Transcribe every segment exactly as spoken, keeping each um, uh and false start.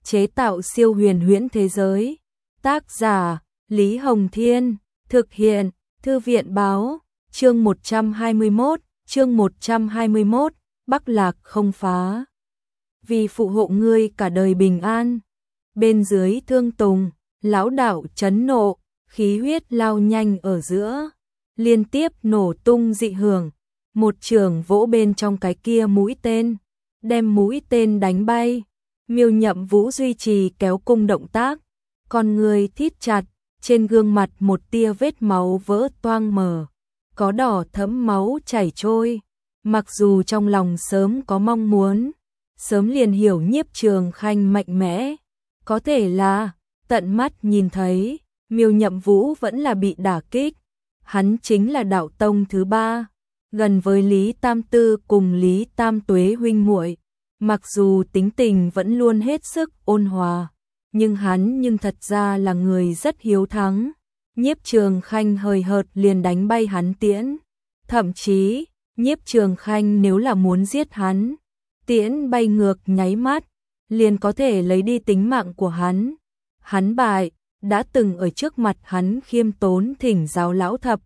chế tạo siêu huyền huyễn thế giới. Tác giả Lý Hồng Thiên, thực hiện Thư viện Báo, chương một trăm hai mươi mốt, chương một trăm hai mươi mốt, Bắc Lạc không phá. Vì phụ hộ ngươi cả đời bình an. Bên dưới thương tùng, lão đạo chấn nộ, khí huyết lao nhanh ở giữa, liên tiếp nổ tung dị hưởng, một trường vỗ bên trong cái kia mũi tên, đem mũi tên đánh bay. Miêu Nhậm Vũ duy trì kéo cung động tác, con người thít chặt, trên gương mặt một tia vết máu vỡ toang mờ, có đỏ thẫm máu chảy trôi. Mặc dù trong lòng sớm có mong muốn, sớm liền hiểu Nhiếp Trường Khanh mạnh mẽ, có thể là tận mắt nhìn thấy, Miêu Nhậm Vũ vẫn là bị đả kích. Hắn chính là đạo tông thứ ba, gần với Lý Tam Tư cùng Lý Tam Tuế huynh muội. Mặc dù tính tình vẫn luôn hết sức ôn hòa, nhưng hắn nhưng thật ra là người rất hiếu thắng. Nhiếp Trường Khanh hời hợt liền đánh bay hắn tiễn. Thậm chí, Nhiếp Trường Khanh nếu là muốn giết hắn, tiễn bay ngược nháy mắt, liền có thể lấy đi tính mạng của hắn. Hắn bại, đã từng ở trước mặt hắn khiêm tốn thỉnh giáo lão thập.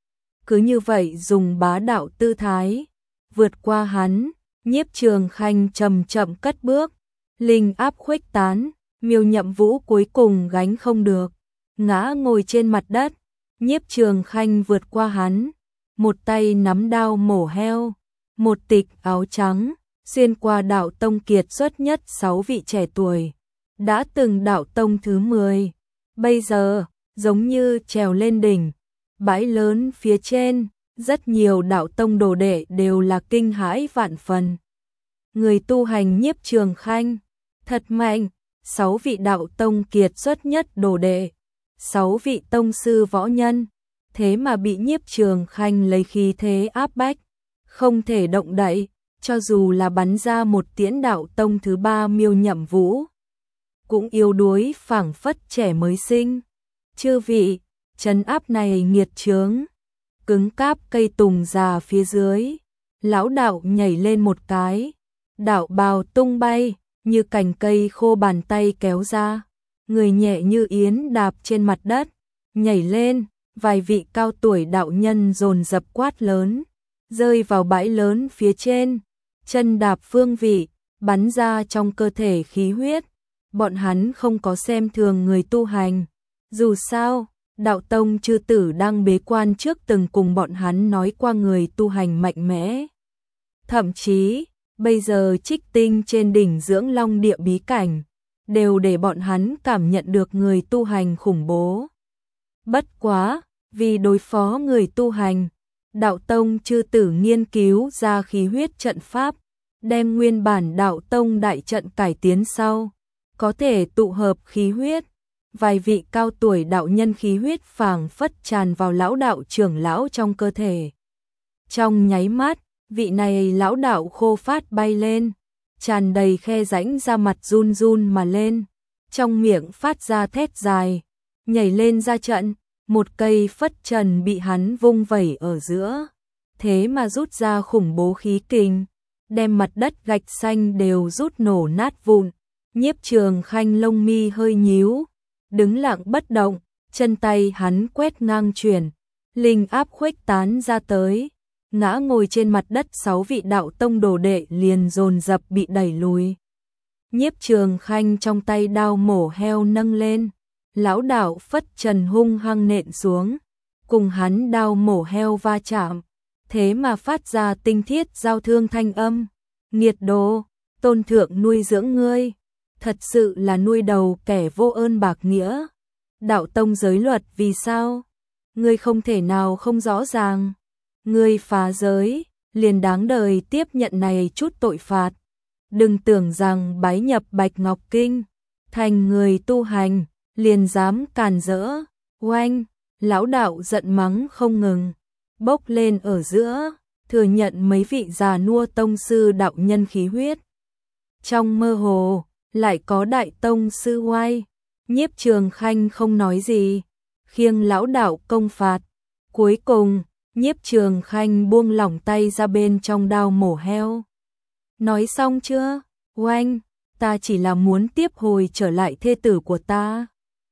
Cứ như vậy dùng bá đạo tư thái, vượt qua hắn. Nhiếp Trường Khanh chậm chậm cất bước, linh áp khuếch tán, Miêu Nhậm Vũ cuối cùng gánh không được, ngã ngồi trên mặt đất. Nhiếp Trường Khanh vượt qua hắn, một tay nắm đao mổ heo, một tịch áo trắng, xuyên qua đạo tông kiệt xuất nhất sáu vị trẻ tuổi, đã từng đạo tông thứ mười, bây giờ giống như trèo lên đỉnh, bãi lớn phía trên. Rất nhiều đạo tông đồ đệ đều là kinh hãi vạn phần. Người tu hành Nhiếp Trường Khanh, thật mạnh, sáu vị đạo tông kiệt xuất nhất đồ đệ, sáu vị tông sư võ nhân, thế mà bị Nhiếp Trường Khanh lấy khí thế áp bách, không thể động đậy, cho dù là bắn ra một tiễn đạo tông thứ ba Miêu Nhậm Vũ, cũng yếu đuối phảng phất trẻ mới sinh. Chư vị, trấn áp này nghiệt chướng. Cứng cáp cây tùng già phía dưới, lão đạo nhảy lên một cái, đạo bào tung bay, như cành cây khô bàn tay kéo ra, người nhẹ như yến đạp trên mặt đất, nhảy lên, vài vị cao tuổi đạo nhân dồn dập quát lớn, rơi vào bãi lớn phía trên, chân đạp phương vị, bắn ra trong cơ thể khí huyết. Bọn hắn không có xem thường người tu hành, dù sao đạo tông chư tử đang bế quan trước từng cùng bọn hắn nói qua người tu hành mạnh mẽ. Thậm chí, bây giờ trích tinh trên đỉnh Dưỡng Long địa bí cảnh, đều để bọn hắn cảm nhận được người tu hành khủng bố. Bất quá, vì đối phó người tu hành, đạo tông chư tử nghiên cứu ra khí huyết trận pháp, đem nguyên bản đạo tông đại trận cải tiến sau, có thể tụ hợp khí huyết. Vài vị cao tuổi đạo nhân khí huyết phảng phất tràn vào lão đạo trưởng lão trong cơ thể. Trong nháy mắt, vị này lão đạo khô phát bay lên, tràn đầy khe rãnh ra mặt run run mà lên, trong miệng phát ra thét dài, nhảy lên ra trận, một cây phất trần bị hắn vung vẩy ở giữa, thế mà rút ra khủng bố khí kình, đem mặt đất gạch xanh đều rút nổ nát vụn. Nhiếp Trường Khanh lông mi hơi nhíu, đứng lặng bất động, chân tay hắn quét ngang chuyển, linh áp khuếch tán ra tới, ngã ngồi trên mặt đất. Sáu vị đạo tông đồ đệ liền dồn dập bị đẩy lùi. Nhiếp Trường Khanh trong tay đao mổ heo nâng lên, lão đạo phất trần hung hăng nện xuống, cùng hắn đao mổ heo va chạm, thế mà phát ra tinh thiết giao thương thanh âm. Nghiệt đồ, tôn thượng nuôi dưỡng ngươi, thật sự là nuôi đầu kẻ vô ơn bạc nghĩa. Đạo tông giới luật vì sao? Ngươi không thể nào không rõ ràng. Ngươi phá giới, liền đáng đời tiếp nhận này chút tội phạt. Đừng tưởng rằng bái nhập Bạch Ngọc Kinh, thành người tu hành, liền dám càn rỡ. Oanh, lão đạo giận mắng không ngừng, bốc lên ở giữa, thừa nhận mấy vị già nua tông sư đạo nhân khí huyết. Trong mơ hồ, lại có đại tông sư oai. Nhiếp Trường Khanh không nói gì, khiêng lão đạo công phạt. Cuối cùng, Nhiếp Trường Khanh buông lỏng tay ra bên trong đao mổ heo. Nói xong chưa? Oanh, ta chỉ là muốn tiếp hồi trở lại thê tử của ta.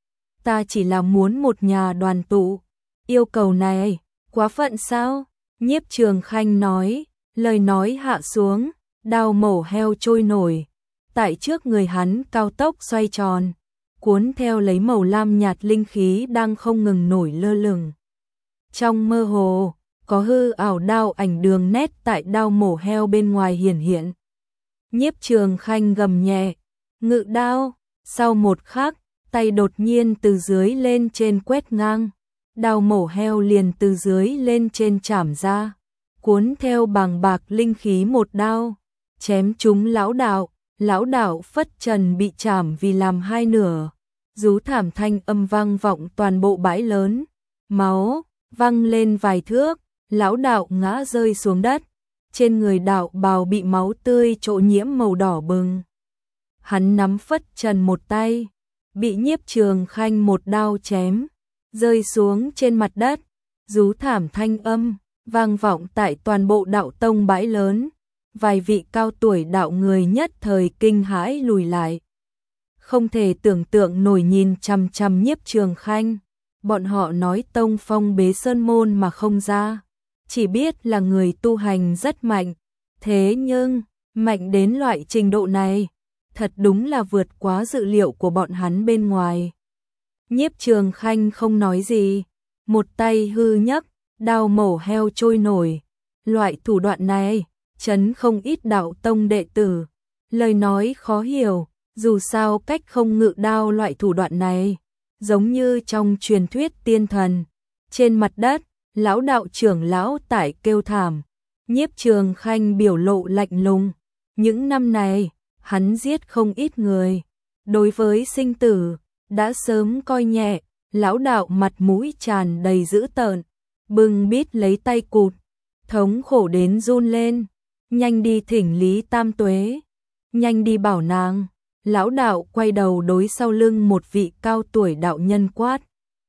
Ta chỉ là muốn một nhà đoàn tụ. Yêu cầu này, quá phận sao? Nhiếp Trường Khanh nói, lời nói hạ xuống, đao mổ heo trôi nổi. Tại trước người hắn cao tốc xoay tròn, cuốn theo lấy màu lam nhạt linh khí đang không ngừng nổi lơ lửng. Trong mơ hồ, có hư ảo đao ảnh đường nét tại đao mổ heo bên ngoài hiển hiện. Nhiếp Trường Khanh gầm nhẹ, ngự đao, sau một khắc, tay đột nhiên từ dưới lên trên quét ngang, đao mổ heo liền từ dưới lên trên chảm ra, cuốn theo bàng bạc linh khí một đao, chém trúng lão đạo, lão đạo phất trần bị chảm vì làm hai nửa, rú thảm thanh âm vang vọng toàn bộ bãi lớn, máu văng lên vài thước, lão đạo ngã rơi xuống đất, trên người đạo bào bị máu tươi trộn nhiễm màu đỏ bừng. Hắn nắm phất trần một tay, bị Nhiếp Trường Khanh một đao chém, rơi xuống trên mặt đất, rú thảm thanh âm, vang vọng tại toàn bộ đạo tông bãi lớn, vài vị cao tuổi đạo người nhất thời kinh hãi lùi lại. Không thể tưởng tượng nổi nhìn chằm chằm Nhiếp Trường Khanh, bọn họ nói tông phong bế sơn môn mà không ra, chỉ biết là người tu hành rất mạnh, thế nhưng, mạnh đến loại trình độ này, thật đúng là vượt quá dự liệu của bọn hắn bên ngoài. Nhiếp Trường Khanh không nói gì, một tay hư nhấc, đao mổ heo trôi nổi. Loại thủ đoạn này, chấn không ít đạo tông đệ tử. Lời nói khó hiểu, dù sao cách không ngự đao loại thủ đoạn này, giống như trong truyền thuyết tiên thần. Trên mặt đất, lão đạo trưởng lão tải kêu thảm, Nhiếp Trường Khanh biểu lộ lạnh lùng. Những năm này, hắn giết không ít người. Đối với sinh tử, đã sớm coi nhẹ, lão đạo mặt mũi tràn đầy dữ tợn, bưng bít lấy tay cụt, thống khổ đến run lên. Nhanh đi thỉnh Lý Tam Tuế, nhanh đi bảo nàng. Lão đạo quay đầu đối sau lưng một vị cao tuổi đạo nhân quát.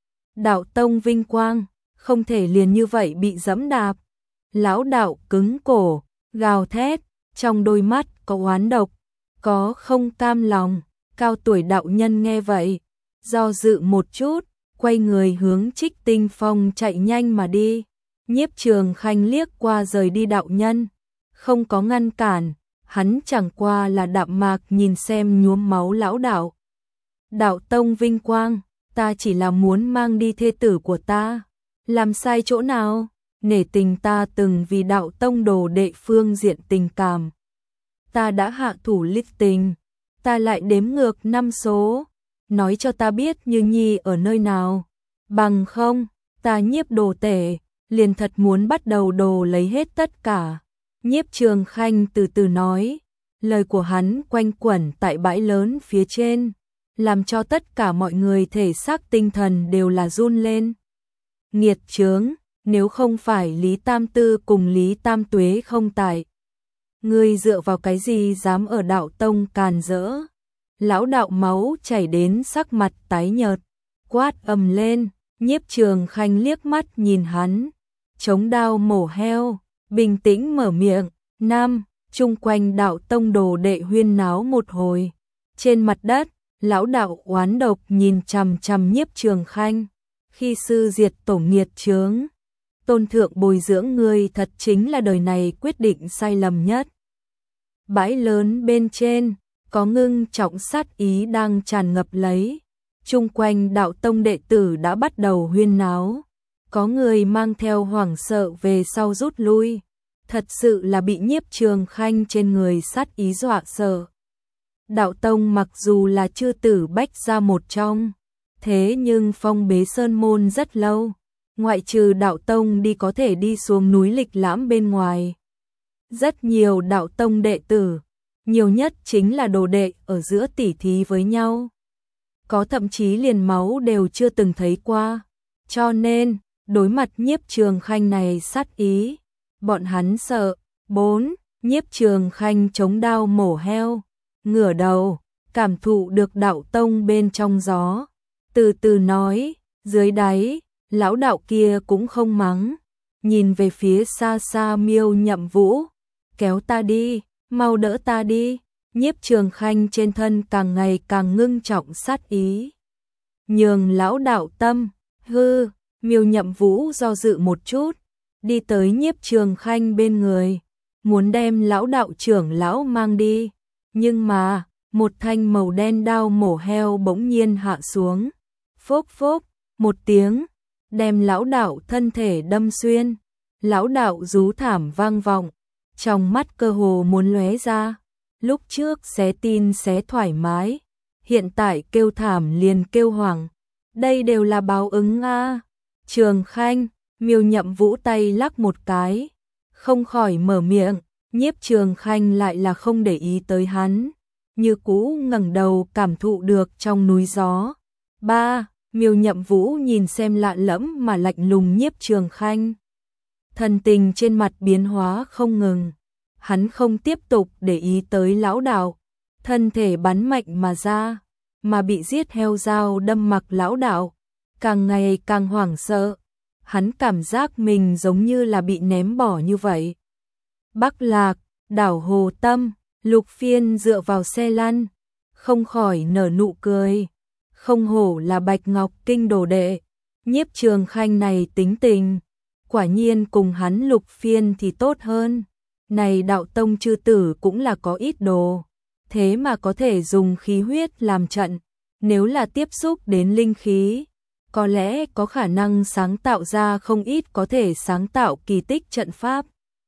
Đạo tông vinh quang, không thể liền như vậy bị dẫm đạp. Lão đạo cứng cổ, gào thét, trong đôi mắt có oán độc, có không cam lòng. Cao tuổi đạo nhân nghe vậy, do dự một chút, quay người hướng Trích Tinh Phong chạy nhanh mà đi. Nhiếp Trường Khanh liếc qua rời đi đạo nhân, không có ngăn cản, hắn chẳng qua là đạm mạc nhìn xem nhuốm máu lão đạo. Đạo tông vinh quang, ta chỉ là muốn mang đi thê tử của ta, làm sai chỗ nào? Nể tình ta từng vì đạo tông đồ đệ phương diện tình cảm, ta đã hạ thủ lích tình, ta lại đếm ngược năm số, nói cho ta biết Như Nhi ở nơi nào, bằng không, ta Nhiếp đồ tể, liền thật muốn bắt đầu đồ lấy hết tất cả. Nhiếp Trường Khanh từ từ nói, lời của hắn quanh quẩn tại bãi lớn phía trên, làm cho tất cả mọi người thể xác tinh thần đều là run lên. Nghiệt chướng, nếu không phải Lý Tam Tư cùng Lý Tam Tuế không tại, ngươi dựa vào cái gì dám ở đạo tông càn rỡ? Lão đạo máu chảy đến sắc mặt tái nhợt, quát ầm lên. Nhiếp Trường Khanh liếc mắt nhìn hắn, chống đao mổ heo, bình tĩnh mở miệng. Nam, chung quanh đạo tông đồ đệ huyên náo một hồi. Trên mặt đất, lão đạo oán độc nhìn chằm chằm Nhiếp Trường Khanh. Khi sư diệt tổ nghiệt chướng, tôn thượng bồi dưỡng ngươi thật chính là đời này quyết định sai lầm nhất. Bãi lớn bên trên, có ngưng trọng sát ý đang tràn ngập lấy. Chung quanh đạo tông đệ tử đã bắt đầu huyên náo. Có người mang theo hoảng sợ về sau rút lui. Thật sự là bị Nhiếp Trường Khanh trên người sát ý dọa sợ. Đạo tông mặc dù là chư tử bách gia một trong, thế nhưng phong bế sơn môn rất lâu. Ngoại trừ đạo tông đi có thể đi xuống núi lịch lãm bên ngoài. Rất nhiều đạo tông đệ tử, nhiều nhất chính là đồ đệ ở giữa tỉ thí với nhau. Có thậm chí liền máu đều chưa từng thấy qua. Cho nên, đối mặt Nhiếp Trường Khanh này sát ý, bọn hắn sợ. Bốn, Nhiếp Trường Khanh chống đao mổ heo, ngửa đầu, cảm thụ được đạo tông bên trong gió. Từ từ nói, dưới đáy, lão đạo kia cũng không mắng, nhìn về phía xa xa Miêu Nhậm Vũ, kéo ta đi, mau đỡ ta đi. Nhiếp Trường Khanh trên thân càng ngày càng ngưng trọng sát ý. Nhường lão đạo tâm, hư, Miêu Nhậm Vũ do dự một chút, đi tới Nhiếp Trường Khanh bên người, muốn đem lão đạo trưởng lão mang đi, nhưng mà, một thanh màu đen đao mổ heo bỗng nhiên hạ xuống, phốc phốc, một tiếng, đem lão đạo thân thể đâm xuyên, lão đạo rú thảm vang vọng, trong mắt cơ hồ muốn lóe ra, lúc trước xé tin xé thoải mái, hiện tại kêu thảm liền kêu hoảng, đây đều là báo ứng a. Trường Khanh, Miêu Nhậm Vũ tay lắc một cái, không khỏi mở miệng, Nhiếp Trường Khanh lại là không để ý tới hắn, như cũ ngẩng đầu cảm thụ được trong núi gió. Ba, Miêu Nhậm Vũ nhìn xem lạ lẫm mà lạnh lùng Nhiếp Trường Khanh. Thần tình trên mặt biến hóa không ngừng, hắn không tiếp tục để ý tới lão đạo, thân thể bắn mạnh mà ra, mà bị giết heo dao đâm mặc lão đạo, càng ngày càng hoảng sợ, hắn cảm giác mình giống như là bị ném bỏ như vậy. Bắc Lạc, đảo Hồ Tâm, Lục Phiên dựa vào xe lăn, không khỏi nở nụ cười, không hổ là Bạch Ngọc Kinh đồ đệ, Nhiếp Trường Khanh này tính tình, quả nhiên cùng hắn Lục Phiên thì tốt hơn, này đạo tông chư tử cũng là có ít đồ, thế mà có thể dùng khí huyết làm trận, nếu là tiếp xúc đến linh khí, có lẽ có khả năng sáng tạo ra không ít có thể sáng tạo kỳ tích trận pháp.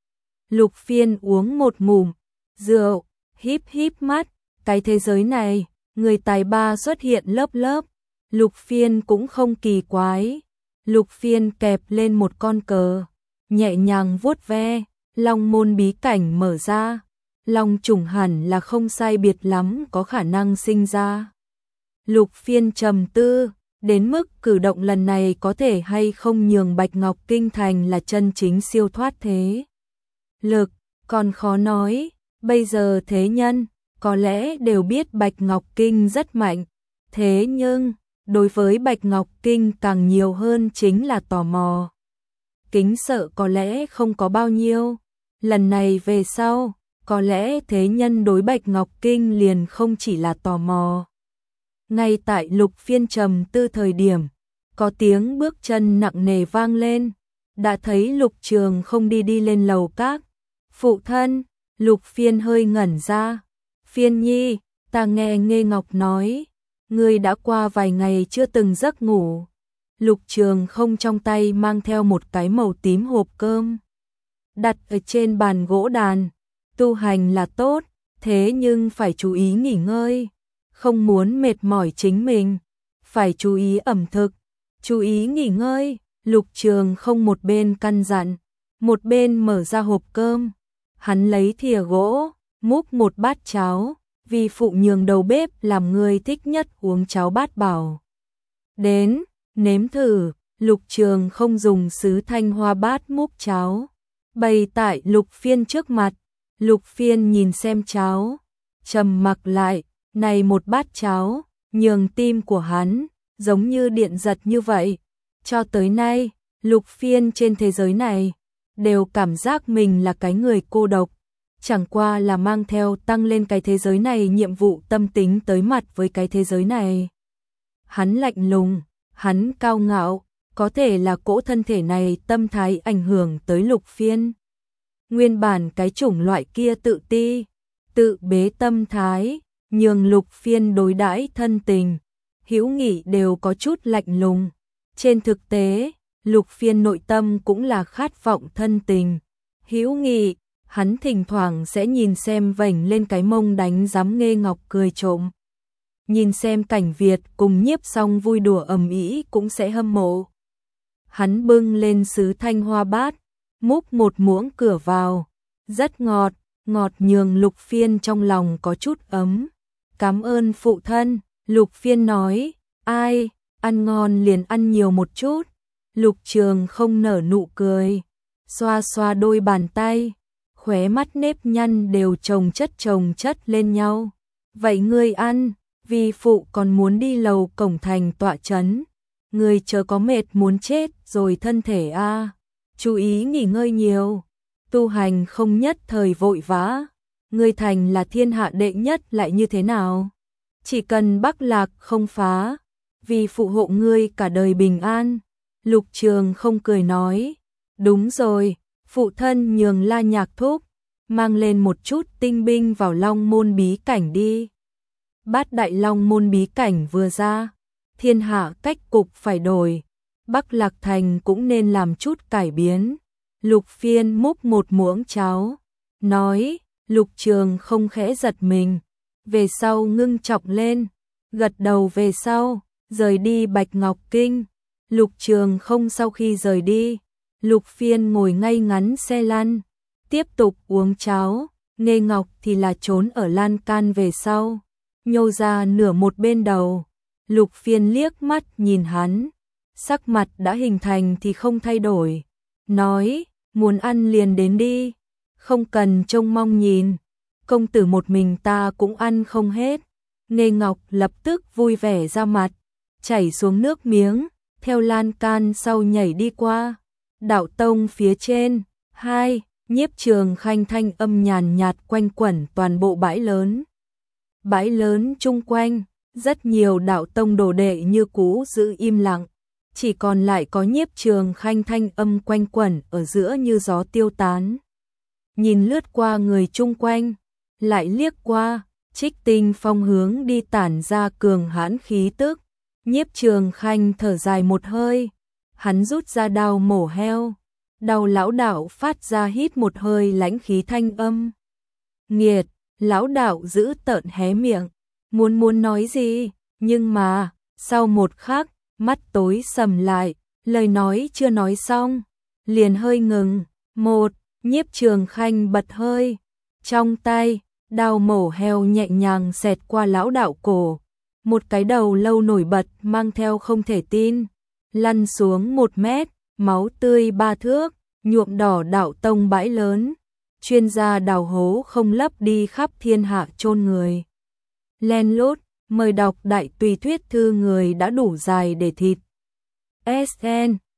Lục Phiên uống một ngụm rượu, híp híp mắt, cái thế giới này, người tài ba xuất hiện lớp lớp, Lục Phiên cũng không kỳ quái. Lục Phiên kẹp lên một con cờ, nhẹ nhàng vuốt ve, Long môn bí cảnh mở ra, Long trùng hẳn là không sai biệt lắm có khả năng sinh ra. Lục Phiên trầm tư, đến mức cử động lần này có thể hay không nhường Bạch Ngọc Kinh thành là chân chính siêu thoát thế lực, còn khó nói, bây giờ thế nhân, có lẽ đều biết Bạch Ngọc Kinh rất mạnh, thế nhưng, đối với Bạch Ngọc Kinh càng nhiều hơn chính là tò mò. Kính sợ có lẽ không có bao nhiêu, lần này về sau, có lẽ thế nhân đối Bạch Ngọc Kinh liền không chỉ là tò mò. Ngay tại Lục Phiên trầm tư thời điểm, có tiếng bước chân nặng nề vang lên, đã thấy Lục Trường không đi đi lên lầu các. Phụ thân, Lục Phiên hơi ngẩn ra, Phiên nhi, ta nghe Nghê Ngọc nói, ngươi đã qua vài ngày chưa từng giấc ngủ. Lục Trường không trong tay mang theo một cái màu tím hộp cơm, đặt ở trên bàn gỗ đàn, tu hành là tốt, thế nhưng phải chú ý nghỉ ngơi, không muốn mệt mỏi chính mình, phải chú ý ẩm thực, chú ý nghỉ ngơi. Lục Trường không một bên căn dặn, một bên mở ra hộp cơm, hắn lấy thìa gỗ, múc một bát cháo, vì phụ nhường đầu bếp làm người thích nhất uống cháo bát bảo. Đến, nếm thử, Lục Trường không dùng sứ thanh hoa bát múc cháo, bày tại Lục Phiên trước mặt. Lục Phiên nhìn xem cháo, trầm mặc lại, này một bát cháo, nhường tim của hắn, giống như điện giật như vậy. Cho tới nay, Lục Phiên trên thế giới này, đều cảm giác mình là cái người cô độc, chẳng qua là mang theo tăng lên cái thế giới này nhiệm vụ tâm tính tới mặt với cái thế giới này. Hắn lạnh lùng, hắn cao ngạo, có thể là cỗ thân thể này tâm thái ảnh hưởng tới Lục Phiên. Nguyên bản cái chủng loại kia tự ti, tự bế tâm thái, nhường Lục Phiên đối đãi thân tình, hữu nghị đều có chút lạnh lùng. Trên thực tế, Lục Phiên nội tâm cũng là khát vọng thân tình, hữu nghị, hắn thỉnh thoảng sẽ nhìn xem vảnh lên cái mông đánh giám Nghê Ngọc cười trộm. Nhìn xem Cảnh Việt cùng Nhiếp Song vui đùa ầm ĩ cũng sẽ hâm mộ. Hắn bưng lên sứ thanh hoa bát, múc một muỗng cửa vào, rất ngọt, ngọt nhường Lục Phiên trong lòng có chút ấm. Cảm ơn phụ thân, Lục Phiên nói, ai, ăn ngon liền ăn nhiều một chút. Lục Trường không nở nụ cười, xoa xoa đôi bàn tay, khóe mắt nếp nhăn đều chồng chất chồng chất lên nhau. Vậy ngươi ăn, vì phụ còn muốn đi lầu cổng thành tọa chấn. Ngươi chớ có mệt muốn chết rồi thân thể a, à. Chú ý nghỉ ngơi nhiều, tu hành không nhất thời vội vã. ngươi thành là thiên hạ đệ nhất lại như thế nào? Chỉ cần Bắc Lạc không phá, vì phụ hộ ngươi cả đời bình an. Lục Trường không cười nói, đúng rồi, phụ thân nhường La Nhạc thúc, mang lên một chút tinh binh vào Long Môn bí cảnh đi. Bát Đại Long Môn bí cảnh vừa ra, thiên hạ cách cục phải đổi, Bắc Lạc Thành cũng nên làm chút cải biến. Lục Phiên múc một muỗng cháo, nói, Lục Trường không khẽ giật mình, về sau ngưng trọng lên, gật đầu về sau, rời đi Bạch Ngọc Kinh. Lục Trường không sau khi rời đi, Lục Phiên ngồi ngay ngắn xe lăn, tiếp tục uống cháo, Nghê Ngọc thì là trốn ở lan can về sau, nhô ra nửa một bên đầu. Lục Phiên liếc mắt nhìn hắn, sắc mặt đã hình thành thì không thay đổi, nói, muốn ăn liền đến đi, không cần trông mong nhìn, công tử một mình ta cũng ăn không hết. Nghê Ngọc lập tức vui vẻ ra mặt, chảy xuống nước miếng, theo lan can sau nhảy đi qua. Đạo tông phía trên, hai, Nhiếp Trường Khanh thanh âm nhàn nhạt quanh quẩn toàn bộ bãi lớn. Bãi lớn chung quanh, rất nhiều đạo tông đồ đệ như cũ giữ im lặng, chỉ còn lại có Nhiếp Trường Khanh thanh âm quanh quẩn ở giữa như gió tiêu tán. Nhìn lướt qua người chung quanh, lại liếc qua, Trích Tinh Phong hướng đi tản ra cường hãn khí tức. Nhiếp Trường Khanh thở dài một hơi, hắn rút ra đao mổ heo. Đao lão đạo phát ra hít một hơi lãnh khí thanh âm. Nghiệt, lão đạo giữ tợn hé miệng, muốn muốn nói gì, nhưng mà, sau một khắc, mắt tối sầm lại, lời nói chưa nói xong, liền hơi ngừng. Một, Nhiếp Trường Khanh bật hơi, trong tay, đao mổ heo nhẹ nhàng xẹt qua lão đạo cổ, một cái đầu lâu nổi bật mang theo không thể tin, lăn xuống một mét, máu tươi ba thước, nhuộm đỏ đạo tông bãi lớn. Chuyên gia đào hố không lấp đi khắp thiên hạ chôn người. Len lút, mời đọc đại tùy thuyết thư người đã đủ dài để thịt. ét en